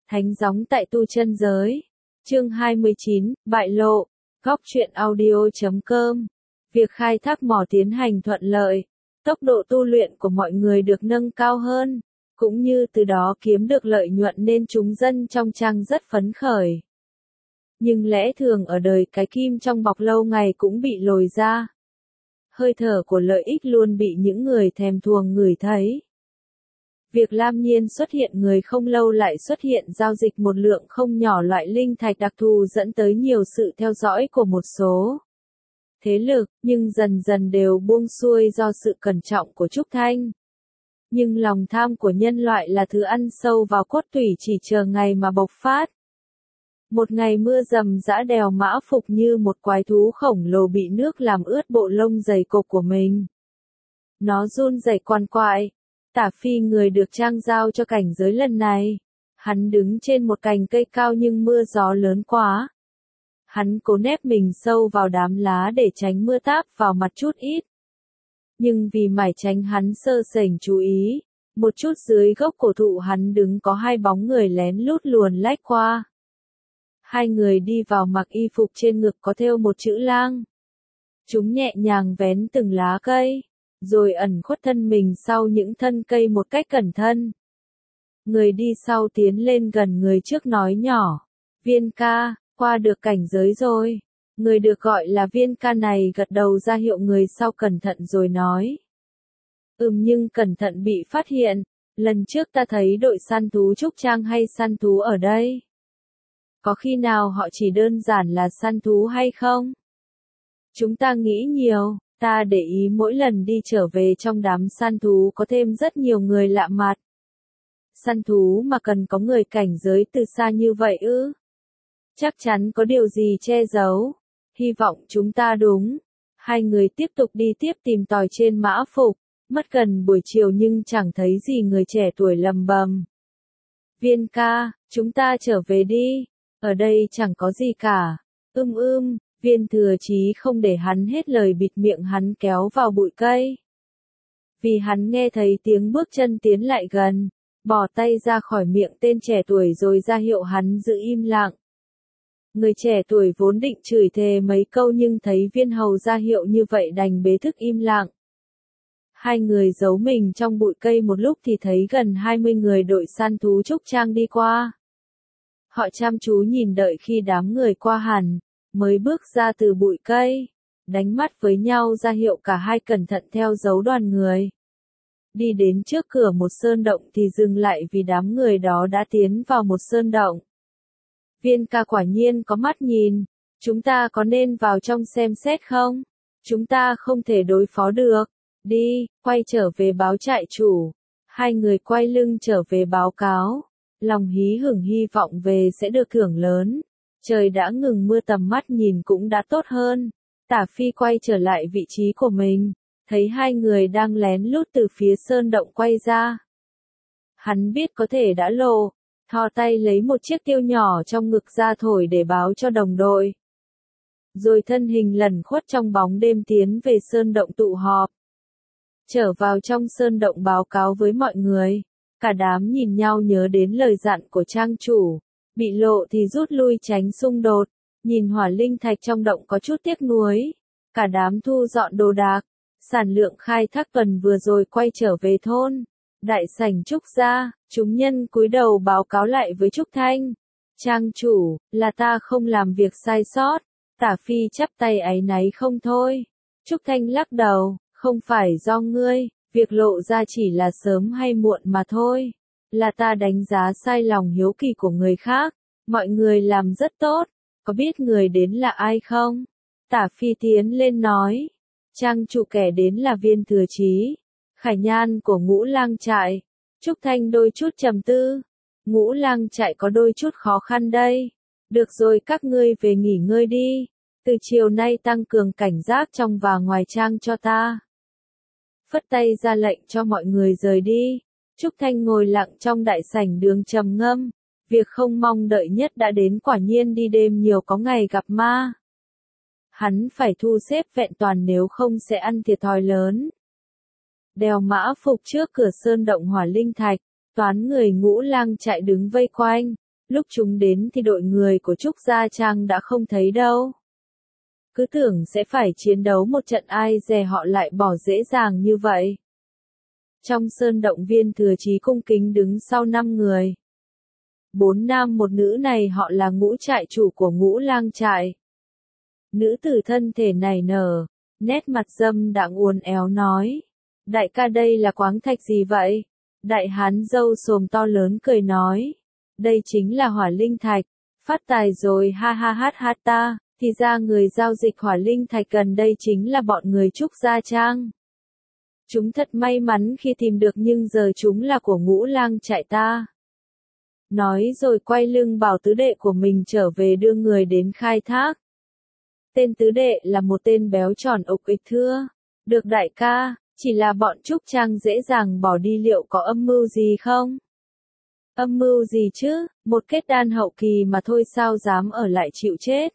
Thánh gióng tại tu chân giới. Chương 29, bại lộ. Góc truyện audio.com. Việc khai thác mỏ tiến hành thuận lợi, tốc độ tu luyện của mọi người được nâng cao hơn, cũng như từ đó kiếm được lợi nhuận nên chúng dân trong trang rất phấn khởi. Nhưng lẽ thường ở đời cái kim trong bọc lâu ngày cũng bị lồi ra. Hơi thở của lợi ích luôn bị những người thèm thuồng ngửi thấy. Việc Lam Nhiên xuất hiện người không lâu lại xuất hiện giao dịch một lượng không nhỏ loại linh thạch đặc thù dẫn tới nhiều sự theo dõi của một số thế lực, nhưng dần dần đều buông xuôi do sự cẩn trọng của Trúc Thanh. Nhưng lòng tham của nhân loại là thứ ăn sâu vào cốt tủy chỉ chờ ngày mà bộc phát. Một ngày mưa rầm rã đèo Mã Phục như một quái thú khổng lồ bị nước làm ướt bộ lông dày cộp của mình. Nó run rẩy quằn quại. Tả Phi người được Trang giao cho cảnh giới lần này. Hắn đứng trên một cành cây cao nhưng mưa gió lớn quá. Hắn cố nép mình sâu vào đám lá để tránh mưa táp vào mặt chút ít. Nhưng vì mải tránh hắn sơ sẩy chú ý, một chút dưới gốc cổ thụ hắn đứng có hai bóng người lén lút luồn lách qua. Hai người đi vào mặc y phục trên ngực có thêu một chữ lang. Chúng nhẹ nhàng vén từng lá cây, rồi ẩn khuất thân mình sau những thân cây một cách cẩn thận. Người đi sau tiến lên gần người trước nói nhỏ, Viên ca, qua được cảnh giới rồi. Người được gọi là Viên ca này gật đầu ra hiệu người sau cẩn thận rồi nói. Nhưng cẩn thận bị phát hiện, lần trước ta thấy đội săn thú Trúc Trang hay săn thú ở đây. Có khi nào họ chỉ đơn giản là săn thú hay không? Chúng ta nghĩ nhiều, ta để ý mỗi lần đi trở về trong đám săn thú có thêm rất nhiều người lạ mặt. Săn thú mà cần có người cảnh giới từ xa như vậy ư? Chắc chắn có điều gì che giấu. Hy vọng chúng ta đúng. Hai người tiếp tục đi tiếp tìm tòi trên Mã Phục, mất gần buổi chiều nhưng chẳng thấy gì người trẻ tuổi lầm bầm. Viên ca, chúng ta trở về đi. Ở đây chẳng có gì cả. Viên Thừa Chí không để hắn hết lời bịt miệng hắn kéo vào bụi cây. Vì hắn nghe thấy tiếng bước chân tiến lại gần, bỏ tay ra khỏi miệng tên trẻ tuổi rồi ra hiệu hắn giữ im lặng. Người trẻ tuổi vốn định chửi thề mấy câu nhưng thấy Viên Hầu ra hiệu như vậy đành bế thức im lặng. Hai người giấu mình trong bụi cây một lúc thì thấy gần 20 người đội săn thú Trúc Trang đi qua. Họ chăm chú nhìn đợi khi đám người qua hẳn, mới bước ra từ bụi cây, đánh mắt với nhau ra hiệu cả hai cẩn thận theo dấu đoàn người. Đi đến trước cửa một sơn động thì dừng lại vì đám người đó đã tiến vào một sơn động. Viên ca quả nhiên có mắt nhìn, chúng ta có nên vào trong xem xét không? Chúng ta không thể đối phó được. Đi, quay trở về báo trại chủ. Hai người quay lưng trở về báo cáo. Lòng hí hửng hy vọng về sẽ được thưởng lớn. Trời đã ngừng mưa tầm mắt nhìn cũng đã tốt hơn. Tả Phi quay trở lại vị trí của mình, thấy hai người đang lén lút từ phía sơn động quay ra. Hắn biết có thể đã lộ, thò tay lấy một chiếc tiêu nhỏ trong ngực ra thổi để báo cho đồng đội. Rồi thân hình lẩn khuất trong bóng đêm tiến về sơn động tụ họp. Trở vào trong sơn động báo cáo với mọi người, cả đám nhìn nhau nhớ đến lời dặn của trang chủ. Bị lộ thì rút lui tránh xung đột, nhìn hỏa linh thạch trong động có chút tiếc nuối. Cả đám thu dọn đồ đạc, sản lượng khai thác tuần vừa rồi quay trở về thôn. Đại sảnh Trúc gia, chúng nhân cúi đầu báo cáo lại với Trúc Thanh. Trang chủ, là ta không làm việc sai sót. Tả Phi chắp tay áy náy không thôi. Trúc Thanh lắc đầu, không phải do ngươi, việc lộ ra chỉ là sớm hay muộn mà thôi. Là ta đánh giá sai lòng hiếu kỳ của người khác. Mọi người làm rất tốt. Có biết người đến là ai không? Tả Phi tiến lên nói. Trang chủ kẻ đến là Viên Thừa Chí, khải nhan của Ngũ Lang trại. Trúc Thanh đôi chút trầm tư. Ngũ Lang trại có đôi chút khó khăn đây. Được rồi, các ngươi về nghỉ ngơi đi. Từ chiều nay tăng cường cảnh giác trong và ngoài trang cho ta. Phất tay ra lệnh cho mọi người rời đi. Trúc Thanh ngồi lặng trong đại sảnh đường trầm ngâm. Việc không mong đợi nhất đã đến, quả nhiên đi đêm nhiều có ngày gặp ma. Hắn phải thu xếp vẹn toàn nếu không sẽ ăn thiệt thòi lớn. Đèo Mã Phục trước cửa sơn động hỏa linh thạch, toán người Ngũ Lang trại đứng vây quanh. Lúc chúng đến thì đội người của Trúc Gia Trang đã không thấy đâu. Cứ tưởng sẽ phải chiến đấu một trận, ai dè họ lại bỏ dễ dàng như vậy. Trong sơn động, Viên Thừa Chí cung kính đứng sau 5 người. 4 nam 1 nữ này họ là Ngũ trại chủ của Ngũ Lang trại. Nữ tử thân thể nảy nở, nét mặt dâm đãng uốn éo nói. Đại ca, đây là khoáng thạch gì vậy? Đại hán râu xồm to lớn cười nói. Đây chính là hỏa linh thạch. Phát tài rồi, ha ha hát hát ta. Thì ra người giao dịch hỏa linh thạch gần đây chính là bọn người Trúc Gia Trang. Chúng thật may mắn khi tìm được, nhưng giờ chúng là của Ngũ Lang trại ta. Nói rồi quay lưng bảo tứ đệ của mình trở về đưa người đến khai thác. Tên tứ đệ là một tên béo tròn ục ịch thưa. Được đại ca, chỉ là bọn Trúc Trang dễ dàng bỏ đi, liệu có âm mưu gì không? Âm mưu gì chứ, một kết đan hậu kỳ mà thôi sao dám ở lại chịu chết.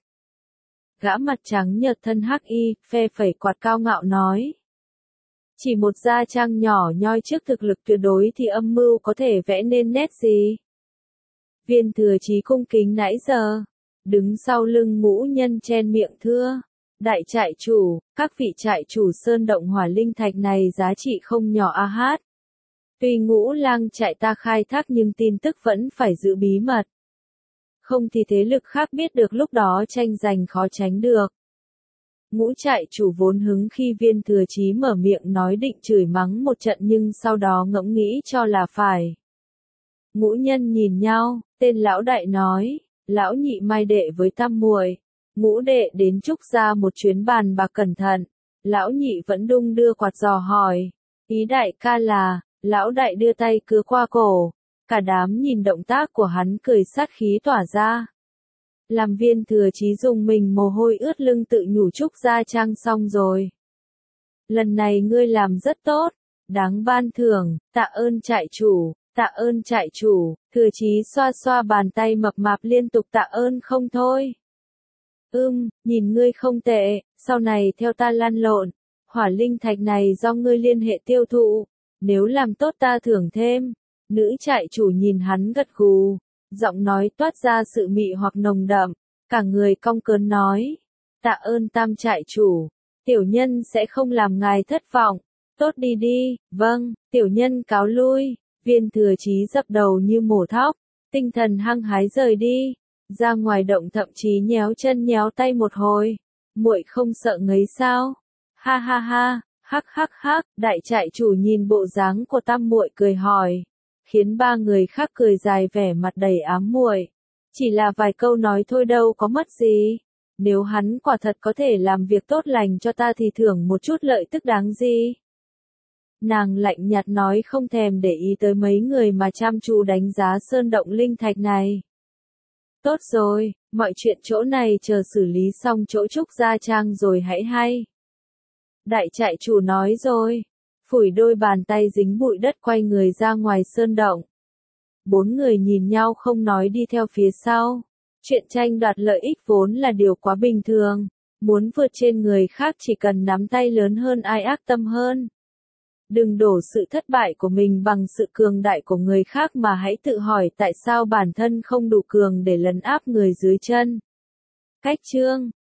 Gã mặt trắng nhợt thân hắc y, phe phẩy quạt cao ngạo nói. Chỉ một gia trang nhỏ nhoi trước thực lực tuyệt đối thì âm mưu có thể vẽ nên nét gì? Viên Thừa Chí cung kính nãy giờ, đứng sau lưng Ngũ Nhân chen miệng thưa. Đại trại chủ, các vị trại chủ sơn động hỏa linh thạch này giá trị không nhỏ a hát. Tuy Ngũ Lang trại ta khai thác nhưng tin tức vẫn phải giữ bí mật. Không thì thế lực khác biết được, lúc đó tranh giành khó tránh được. Ngũ trại chủ vốn hứng khi Viên Thừa Chí mở miệng nói, định chửi mắng một trận nhưng sau đó ngẫm nghĩ cho là phải. Ngũ Nhân nhìn nhau, tên lão đại nói, lão nhị mai đệ với tam muội, Ngũ đệ đến Trúc Gia một chuyến bàn bạc cẩn thận. Lão nhị vẫn đung đưa quạt dò hỏi, ý đại ca là? Lão đại đưa tay cứa qua cổ. Cả đám nhìn động tác của hắn cười sát khí tỏa ra. Làm Viên Thừa Chí dùng mình mồ hôi ướt lưng, tự nhủ Trúc Gia Trang xong rồi. Lần này ngươi làm rất tốt, đáng ban thưởng, tạ ơn trại chủ, tạ ơn trại chủ. Thừa Chí xoa xoa bàn tay mập mạp liên tục tạ ơn không thôi. Nhìn ngươi không tệ, sau này theo ta lăn lộn. Hỏa linh thạch này do ngươi liên hệ tiêu thụ, nếu làm tốt ta thưởng thêm. Nữ trại chủ nhìn hắn gật gù, giọng nói toát ra sự mị hoặc nồng đậm, cả người cong cớn nói. Tạ ơn tam trại chủ, tiểu nhân sẽ không làm ngài thất vọng. Tốt đi đi, vâng, tiểu nhân cáo lui. Viên Thừa Chí dập đầu như mổ thóc, tinh thần hăng hái rời đi. Ra ngoài động thậm chí nhéo chân nhéo tay một hồi. Muội không sợ ngấy sao? Ha ha ha, hắc hắc hắc. Đại trại chủ nhìn bộ dáng của tam muội cười hỏi, khiến 3 người khác cười dài, vẻ mặt đầy ám muội. Chỉ là vài câu nói thôi đâu có mất gì. Nếu hắn quả thật có thể làm việc tốt lành cho ta thì thưởng một chút lợi tức đáng gì. Nàng lạnh nhạt nói, không thèm để ý tới mấy người mà chăm chú đánh giá sơn động linh thạch này. Tốt rồi, mọi chuyện chỗ này chờ xử lý xong chỗ Trúc Gia Trang rồi hãy hay. Đại trại chủ nói rồi, phủi đôi bàn tay dính bụi đất quay người ra ngoài sơn động. 4 người nhìn nhau không nói đi theo phía sau. Chuyện tranh đoạt lợi ích vốn là điều quá bình thường. Muốn vượt trên người khác chỉ cần nắm tay lớn hơn, ai ác tâm hơn. Đừng đổ sự thất bại của mình bằng sự cường đại của người khác, mà hãy tự hỏi tại sao bản thân không đủ cường để lấn áp người dưới chân. Cách chương